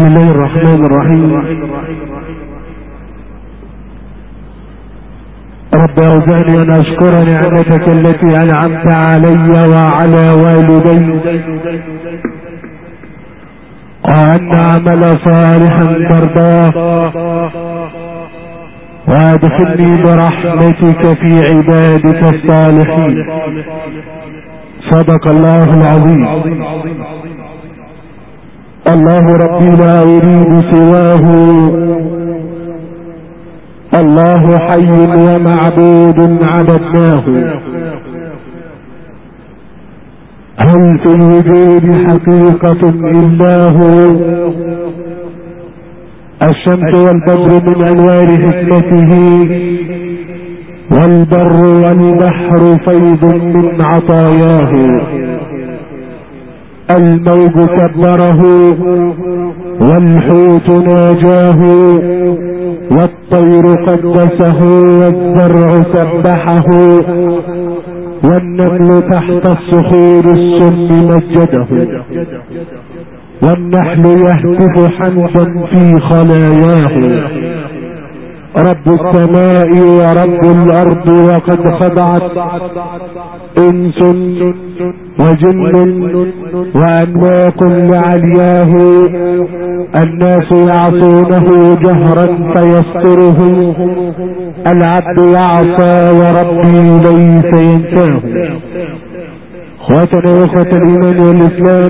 بسم الله الرحمن الرحيم. رب أوزعني أن أشكر نعمتك التي أنعمت علي وعلى والدي، وأن أعمل صالحا ترضاه، وأدخلني برحمتك في عبادك الصالحين. صدق الله العظيم. الله ربي لا أريد سواه، الله حي ومعبود عبدناه. هل في الوجود حقيقة إلا هو؟ الشمس والبدر من أنوار حكمته، والبر والبحر فيض من عطاياه. الموج كبره والحوت ناجاه، والطير قدسه والزرع سبحه، والنمل تحت الصخور السم مجده، والنحل يهتف حمدا في خلاياه. رب السماء ورب الأرض وقد خضعت إنس وجن وأملاك لعلياه. الناس يعصونه جهرا فيستره، العبد يعصى وربي ليس ينساه. اخواتنا واخوة الإيمان والإسلام،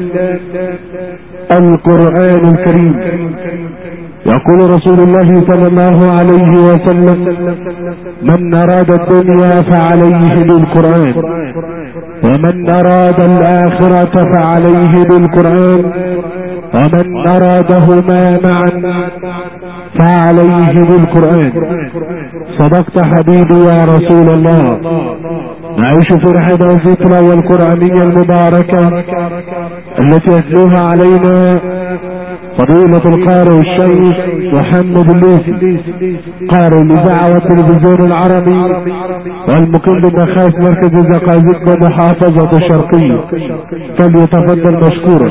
القرآن الكريم يقول رسول الله صلى الله عليه وسلم: من أراد الدنيا فعليه بالقرآن، ومن أراد الآخرة فعليه بالقرآن، ومن أرادهما معا فعليه بالقرآن. صدقت حبيبي يا رسول الله. نعيش في رحلة الذكرى والقرآنية المباركة التي يتلوها علينا فضيلة القارئ الشيخ محمد الليثي، قارئ الإذاعة والتلفزيون العربي، والمقيم بمخاف مركز الزقازيق بمحافظة الشرقية. فليتفضل مشكورا.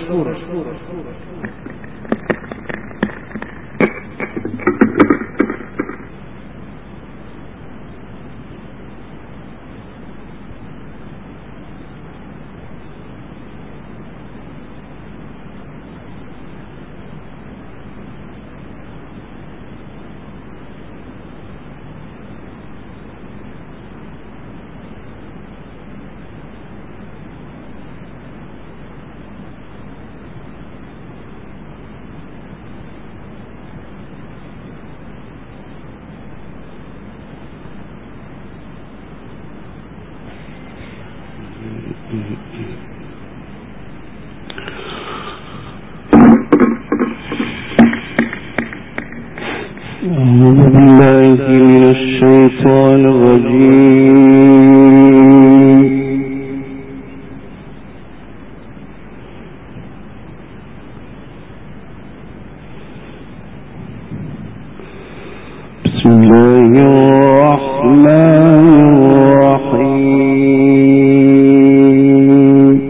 أعوذ بالله من الشيطان الرجيم. بسم الله الرحمن الرحيم.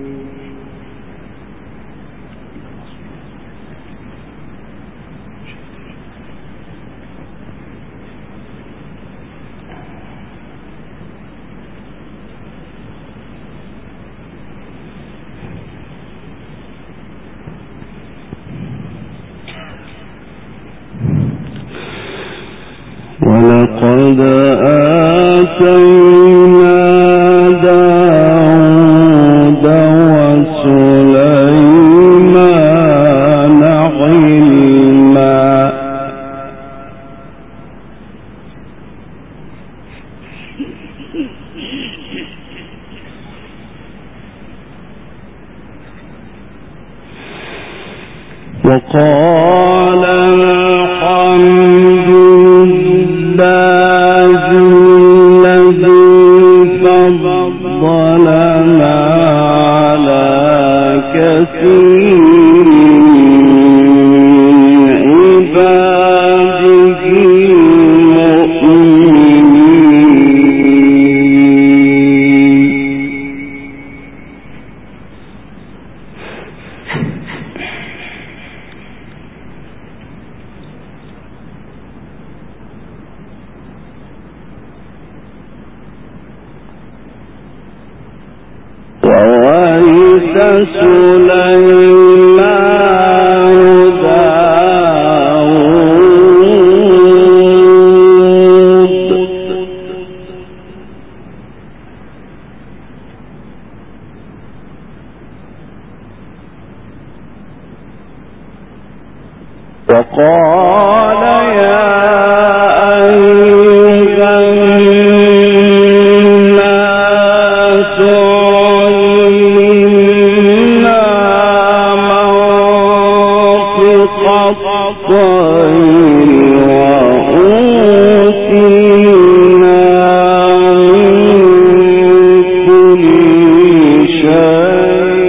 ولقد آتينا داود وسليمان علما. وقال الحمد لله الذي فضلنا على كثير من عباده المؤمنين. وورث سليمان داود وقال يا أيها الناس علمنا منطق الطير وأوتينا من كل شيء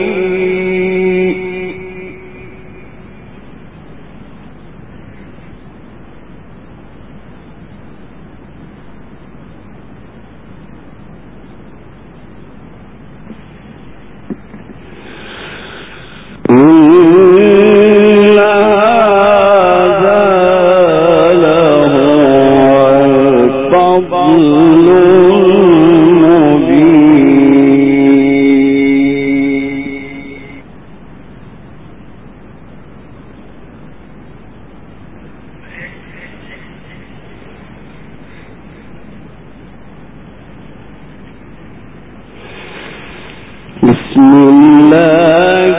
بسم الله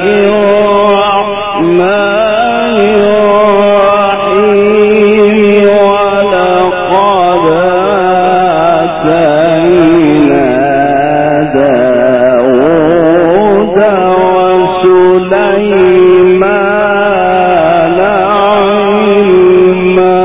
الرحمن الرحيم ولقد آتينا داود وسليمان علما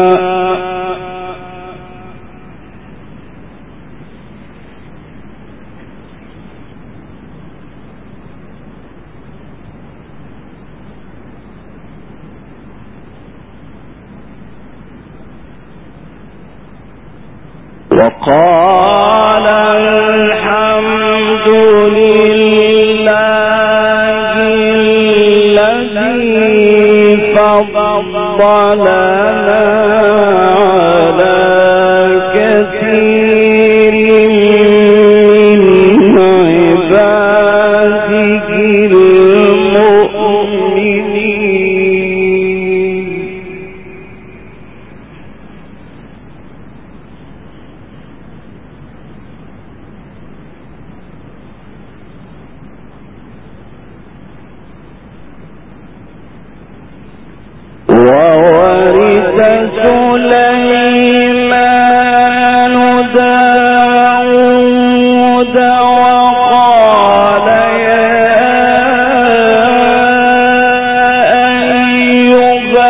وقال الحمد لله الذي فضلنا على كثير من عباده المؤمنين وورث سليمان داود وقال يا أيها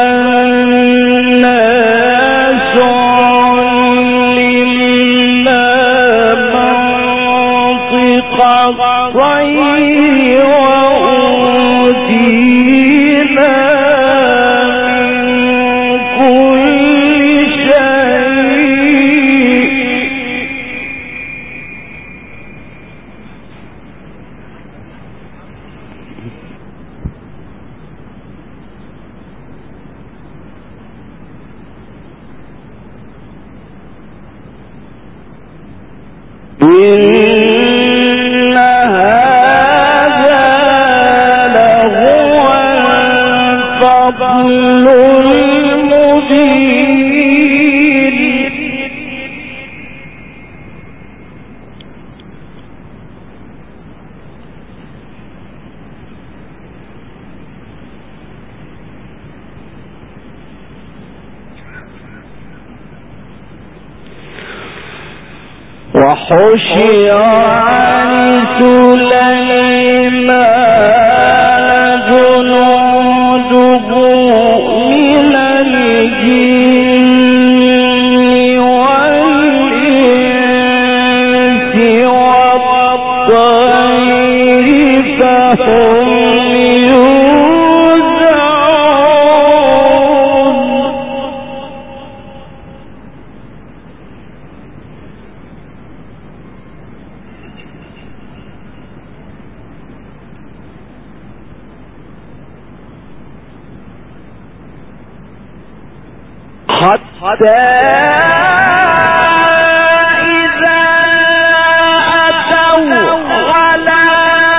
الناس علمنا منطق الطير وأوتينا إن هذا لهو الفضل المبين وحشر عن سليمان جنوده من الجن والإنس والطير فهم حتى إذا أتوا على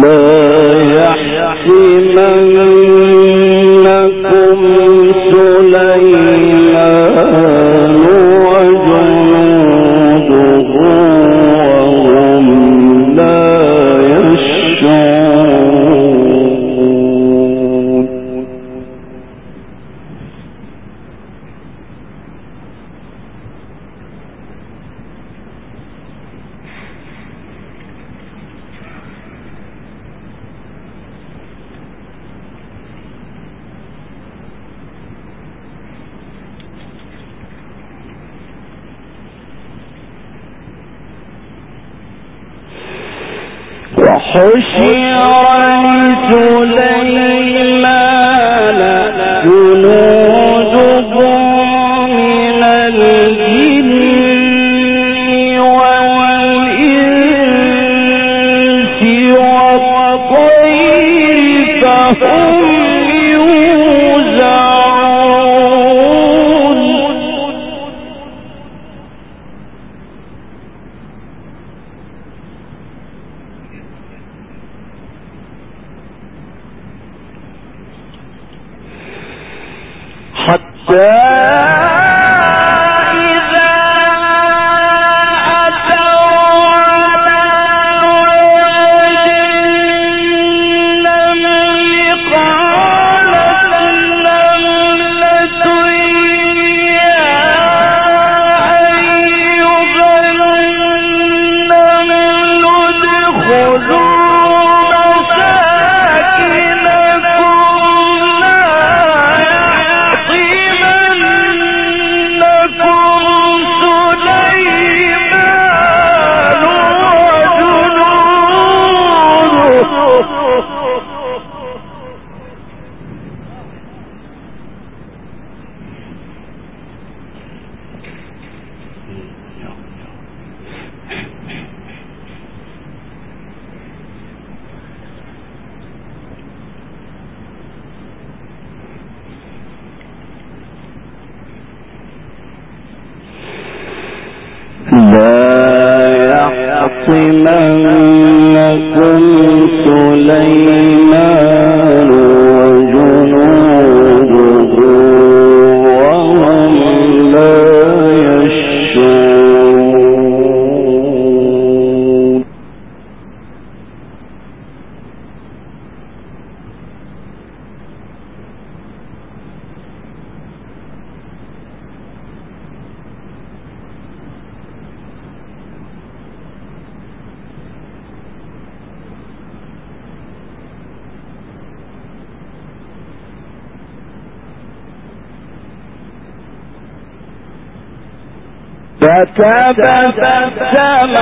فتبسم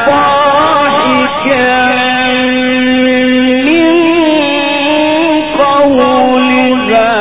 ضاحكا من قولها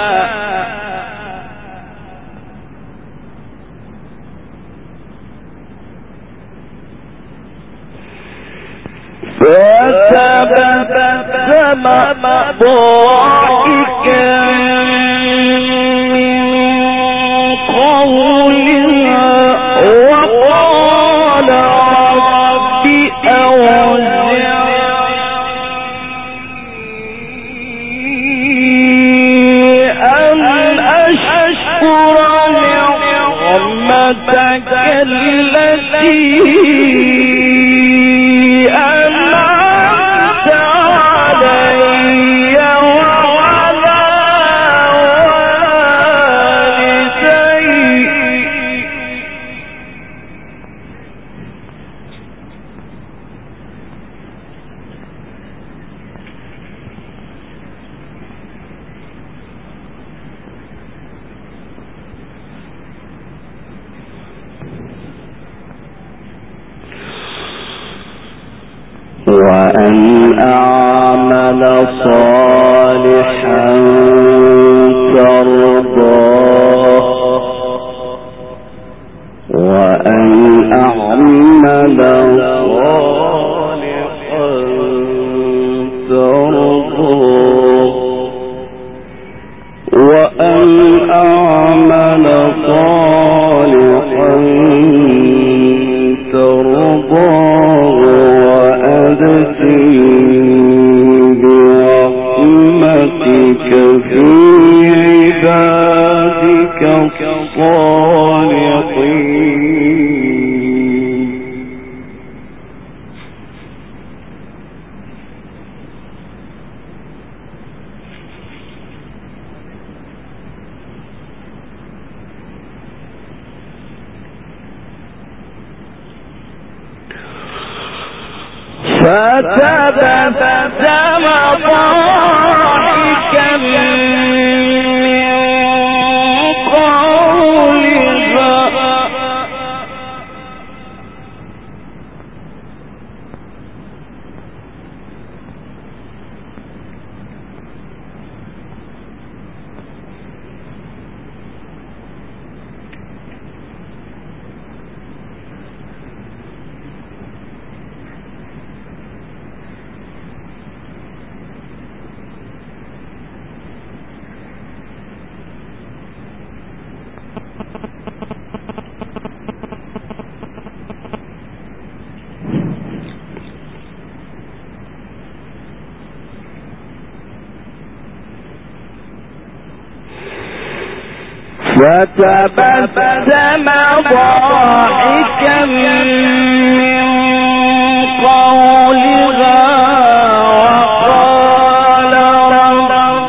وأن أعمل صالحا ترضاه وأن أعمل صالحا ترضاه وأن أعمل صالحا ترضاه وأدخلني في عبادك الصالحين فتبسم ضاحكا من قولها فتبسم ضاحكا من قولها وقال رب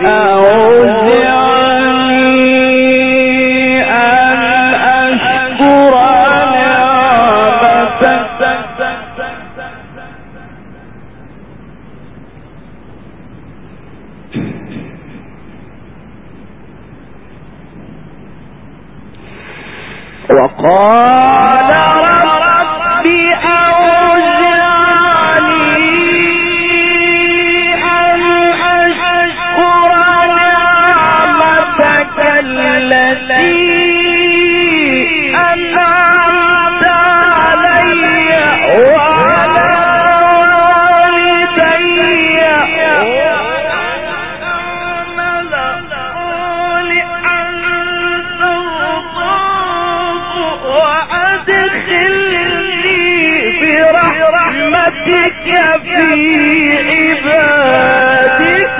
أوزعني أن أشكر وقال رب أوزعني أن أشكر نعمتك التي أنعمت علي وعلى والدي برحمتك في عبادك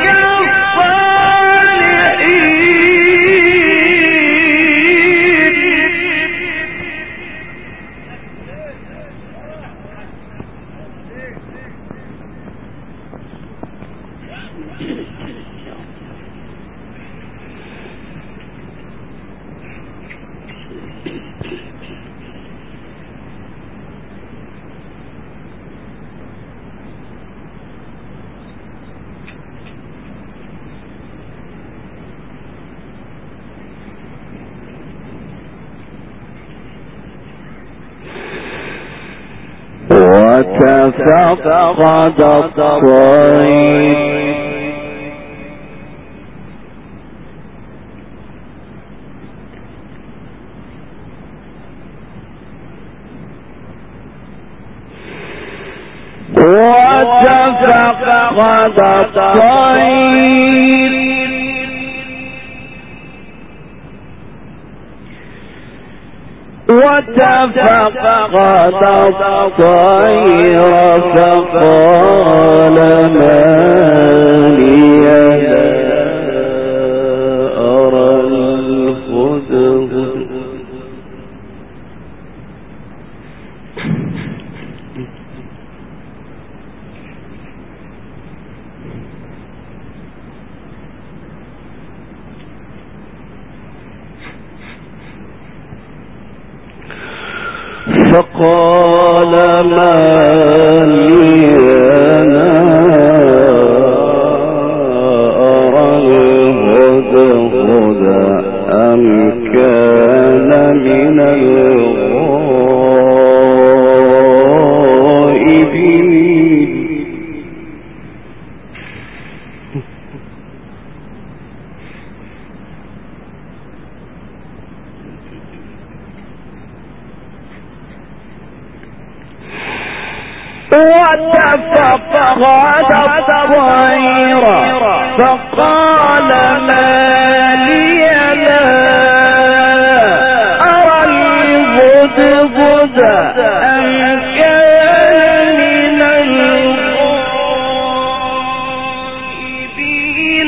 وتفقد الطير وتفقد الطير فقال ما لي لا أرى الهدهد فقال ما لي لا أرى الهدهد أم كان من الغائبين وتفقد الطير فقال ما لي لا أرى الهدهد أم كان من الغائبين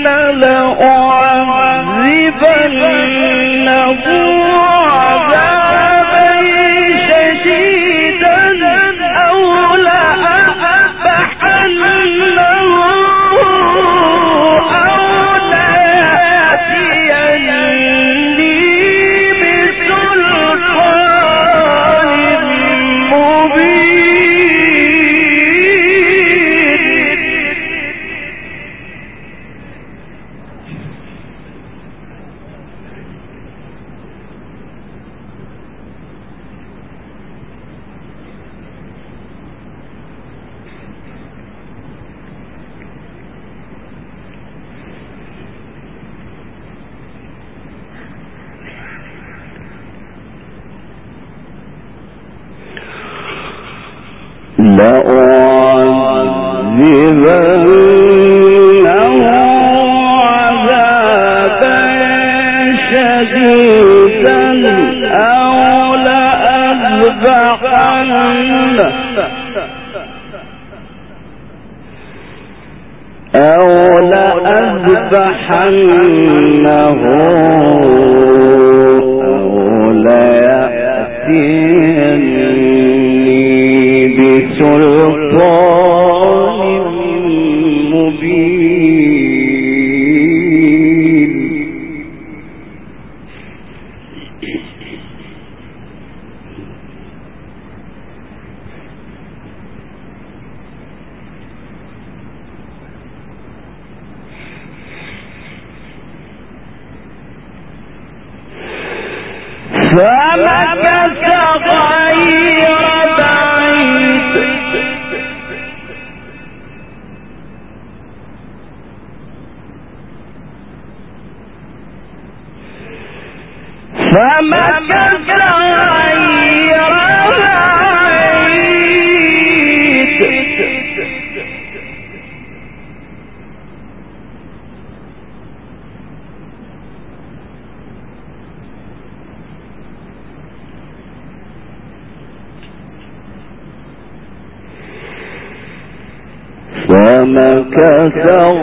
فمكث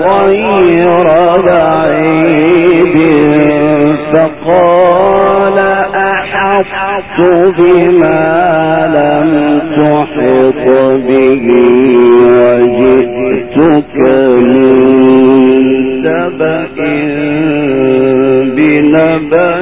غير بعيد فقال أحطت بما لم تحط به وجئتك من سبأ بنبأ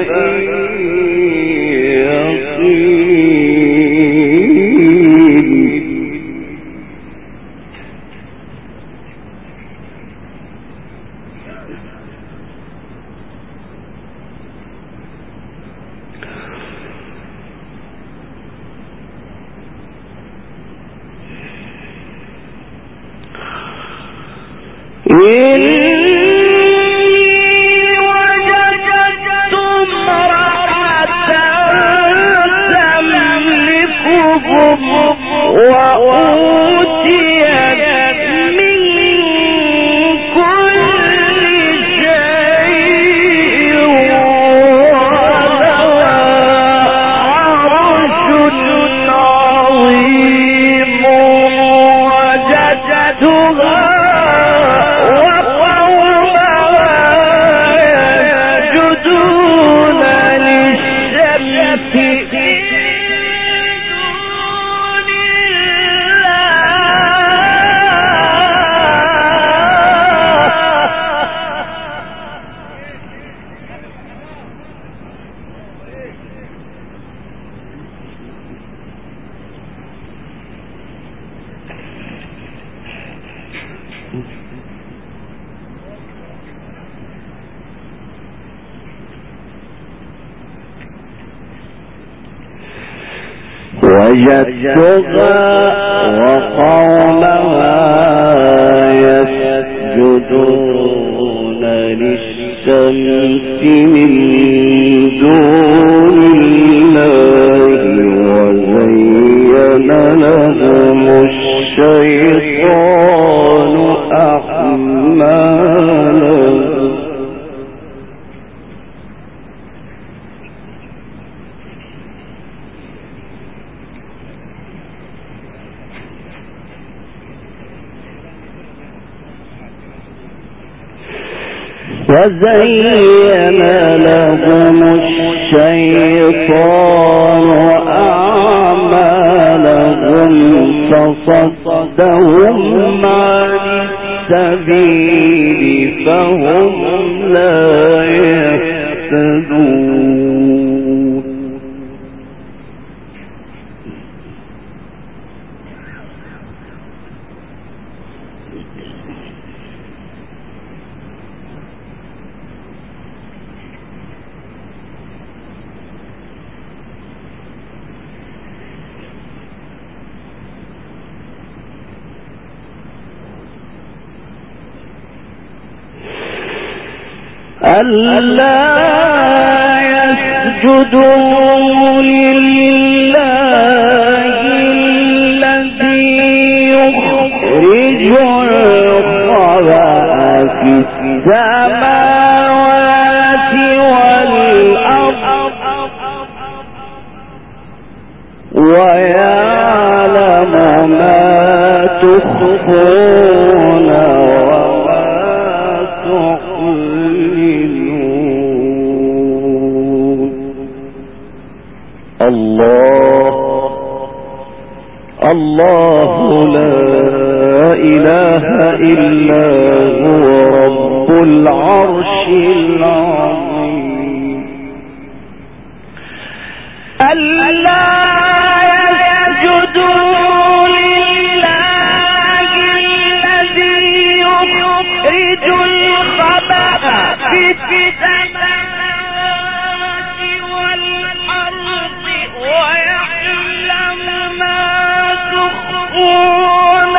وجدتها وقومها يسجدون للشمس من دون الله وزين لهم الشيطان أعمالهم وزين لهم الشيطان أعمالهم فصدهم عن السبيل فهم لا يهتدون. ألا يسجدوا لله الذي يخرج الخبأ في السماوات والأرض ويعلم ما تخفون وما تعلنون. الله لا إله إلا هو رب العرش العظيم. ألا يسجدوا لله الذي يخرج الخبأ في السماوات والأرض ويعلم ما تخفون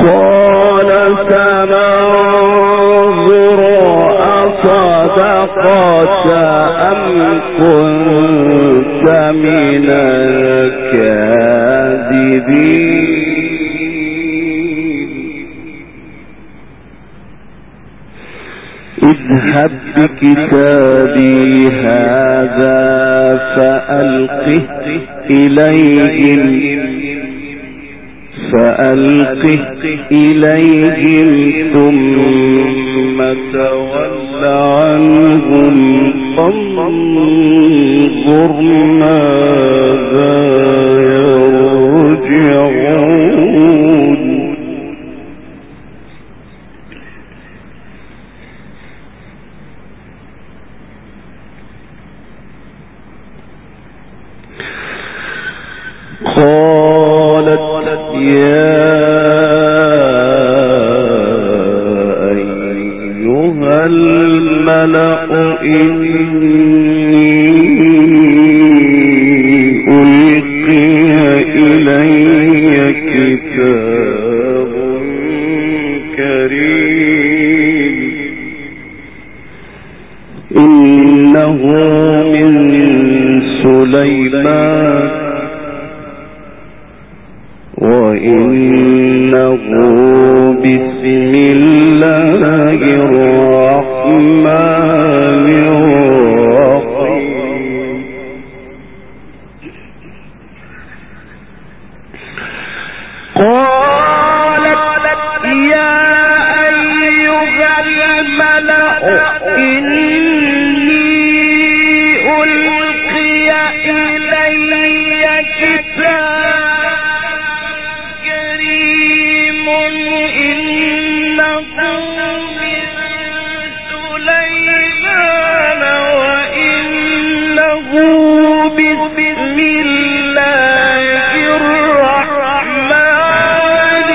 قال سننظر أصدقت أم كنت من الكاذبين اذهب بكتابي هذا فألقه إليهم ثم تول عنهم فانظر ماذا يرجعون قالت يا أيها الملأ إني ألقي إلي كتاب كريم إنه من سليمان وإنه بسم الله الرحمن الرحيم قالت يا أيها الملأ إني ألقي إلي كتاب كريم إنه من سليمان وإنه بسم الله الرحمن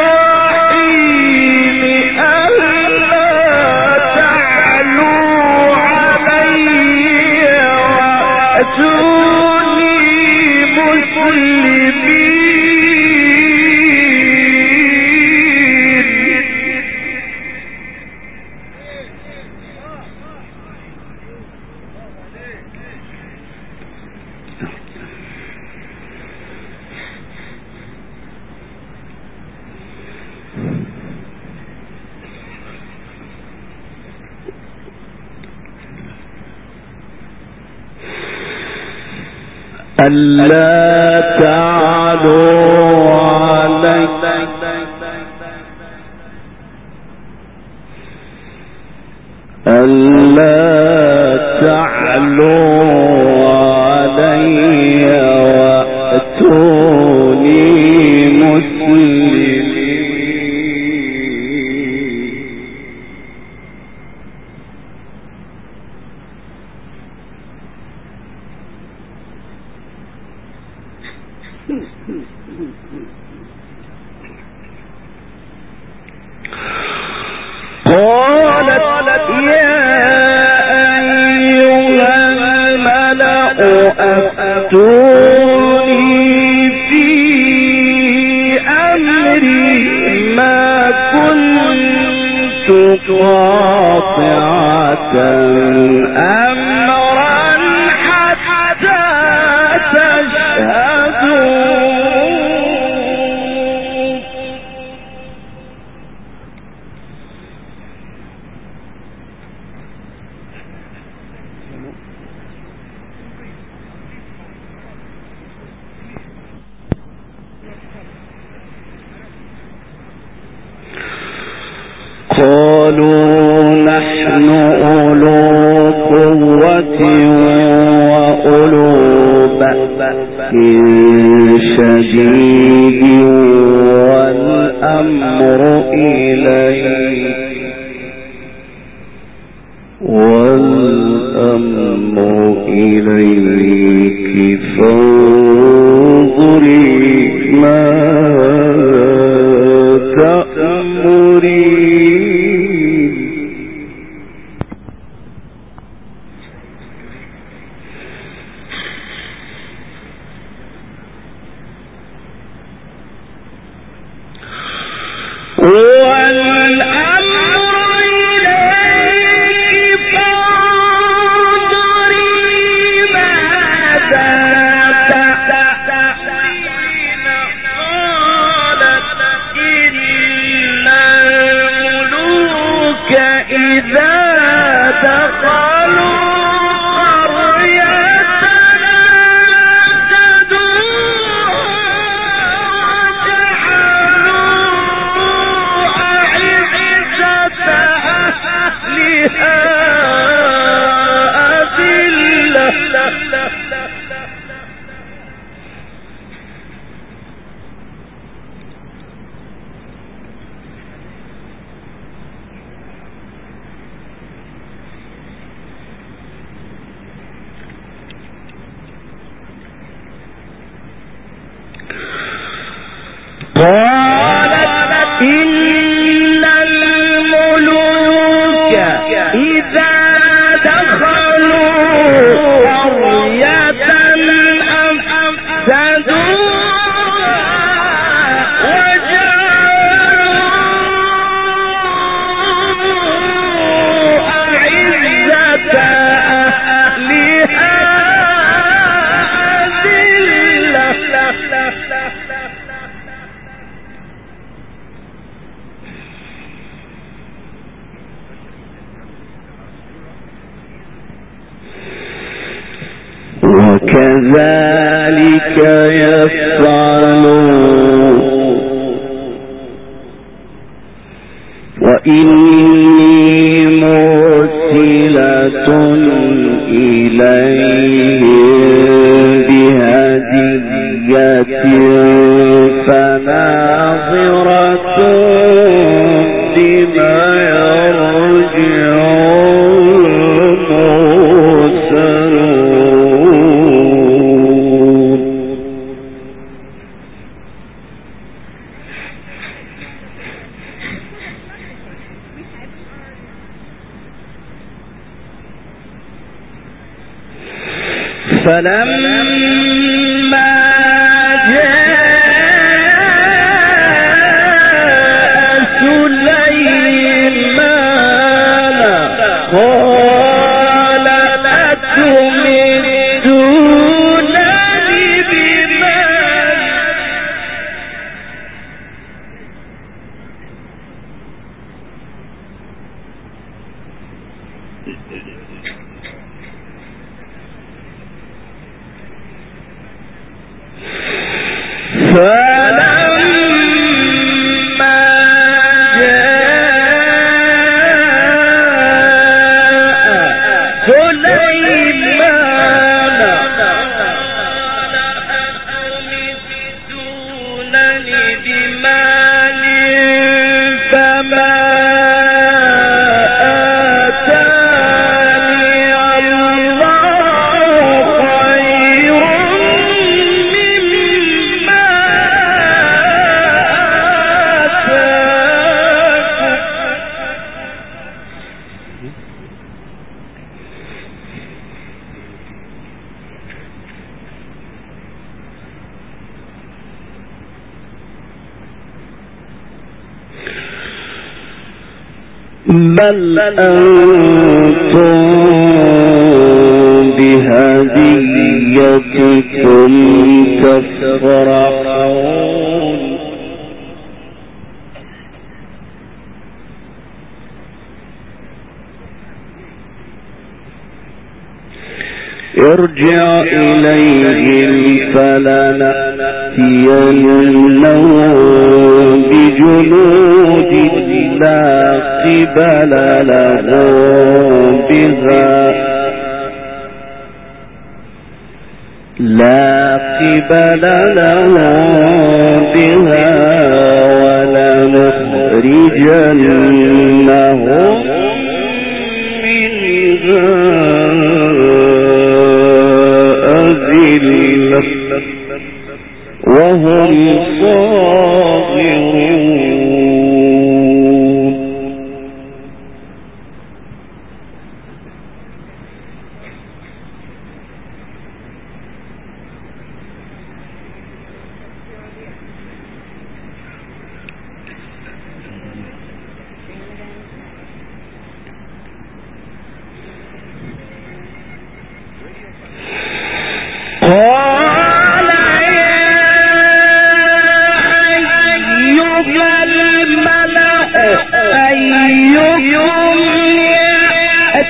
الرحيم ألا تعلوا علي وأتوني مسلمين ألا تعلوا علي وأتوني مسلمين قالت يا أيها الملأ أفتوني في أمري ما كنت قاطعة أمرا حتى تشهدون قالوا نحن أولو قوة وأولو بأس شديد والأمر إليك فانظري ما تأمرين إذا دخلوا قالت إن الملوك إذا دخلوا قرية أفسدوها وجعلوا أعزة أهلها وكذلك يفعلون وإني مرسلة إليهم بهدية فناظرة بما يرجع فلما جاء سليمان قال أتمدونني بمال فلما جاء سليمان أتمدونني بمال فما بل أنتم بهديتكم تفرحون ارجع إليهم فلنأتينهم بجنود لا قبل لهم بها ولنخرجنهم منها أذلة وهم صاغرون قال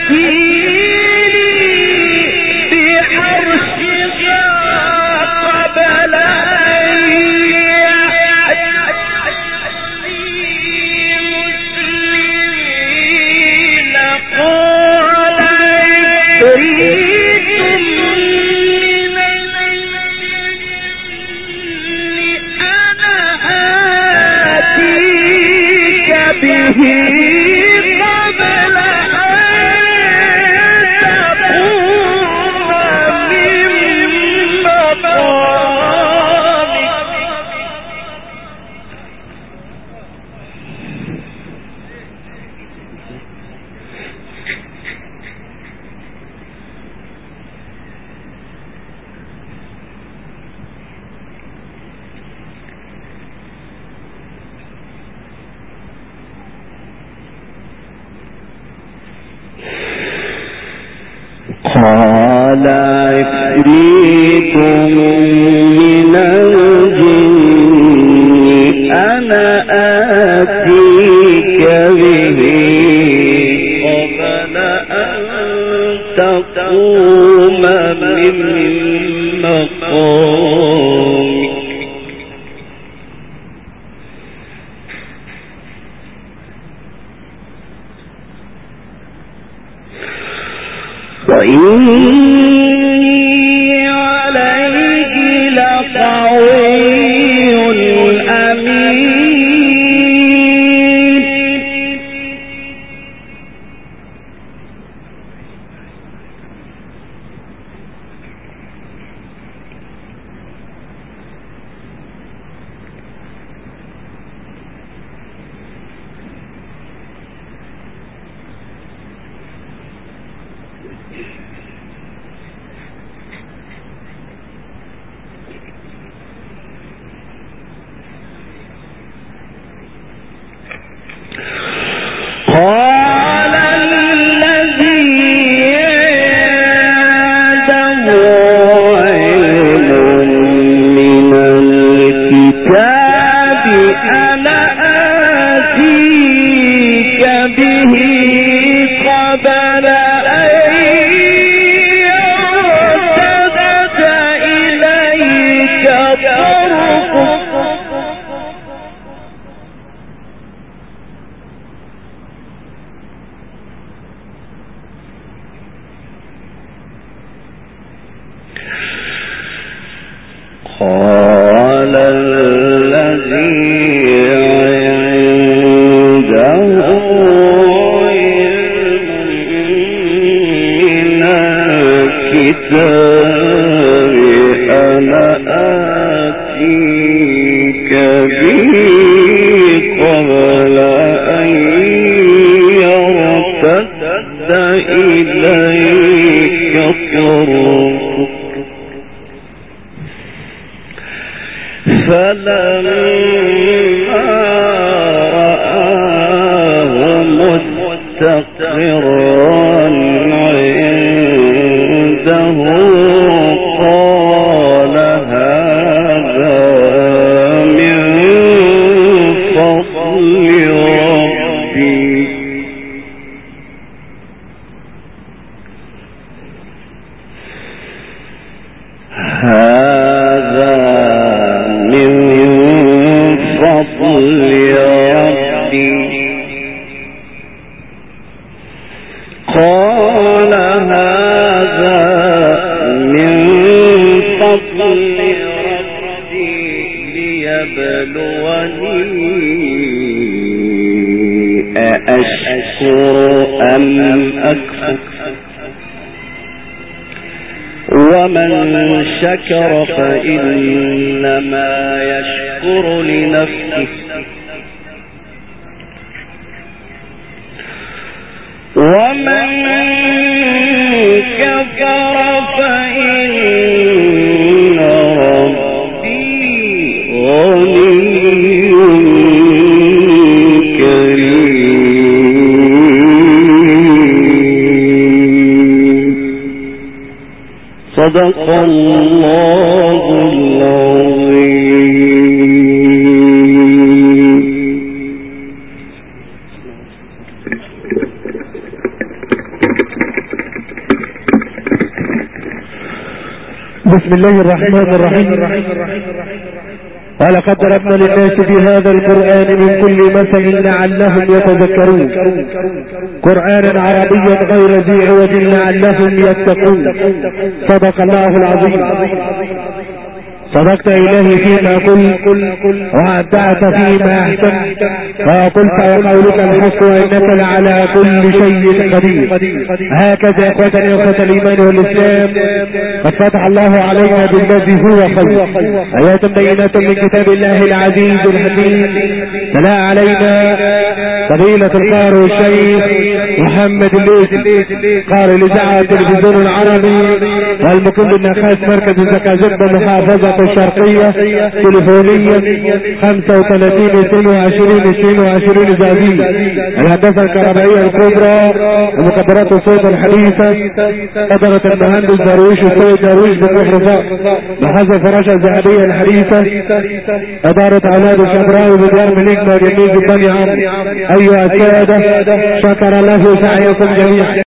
قال عفريت من الجن أنا آتيك به قبل أن تقوم من مقامك وإني عليه لقوي أمين قال الذي عنده علم من الكتاب أنا آتيك به قبل أن يرتد إليك طرفك قال الذي عنده علم من الكتاب أنا آتيك به قبل أن يرتد إليك طرفك فلما رآه مستقرا عنده قال هذا من فضل ربي قال هذا من فضل ربي ليبلوني أأشكر أم أكفر ومن شكر فإنما يشكر لنفسه ومن كفر فإن ربي غني كريم صدق الله العظيم. بسم الله الرحمن الرحيم. ولقد ضربنا للناس في هذا القرآن من كل مثل لعلهم يتذكرون. قرآنا عربيا غير ذي عوج لعلهم يتقون. صدق الله العظيم. صدقت إلهي فيما قلت وأبدعت فيما أحسنت وقلت وقولك الحق وإنك لعلى كل شيء قدير. هكذا إخوتنا إخوة الإيمان والإسلام قد فتح الله علينا بالذي هو خير. آيات بينات من كتاب الله العزيز الحكيم. تلا علينا فضيلة القارئ الشيخ محمد الليثي قارئ الإذاعة التلفزيون العربي والمقيم بالنخاس مركز الزكازبة محافظة الشرقية. تليفونيا 35 22 22 زازيل. الهندسة الكهربائية الكبرى ومقدرات الصوت الحديثة. قدرة المهندس درويش السيد درويش بالمحرفاء بحذف فراشة الذهبية الحديثة. إدارة أولاد الشبراوي بديار مليك مجنيز بني عمرو. أيها السادة شكر الله سعيكم جميعا.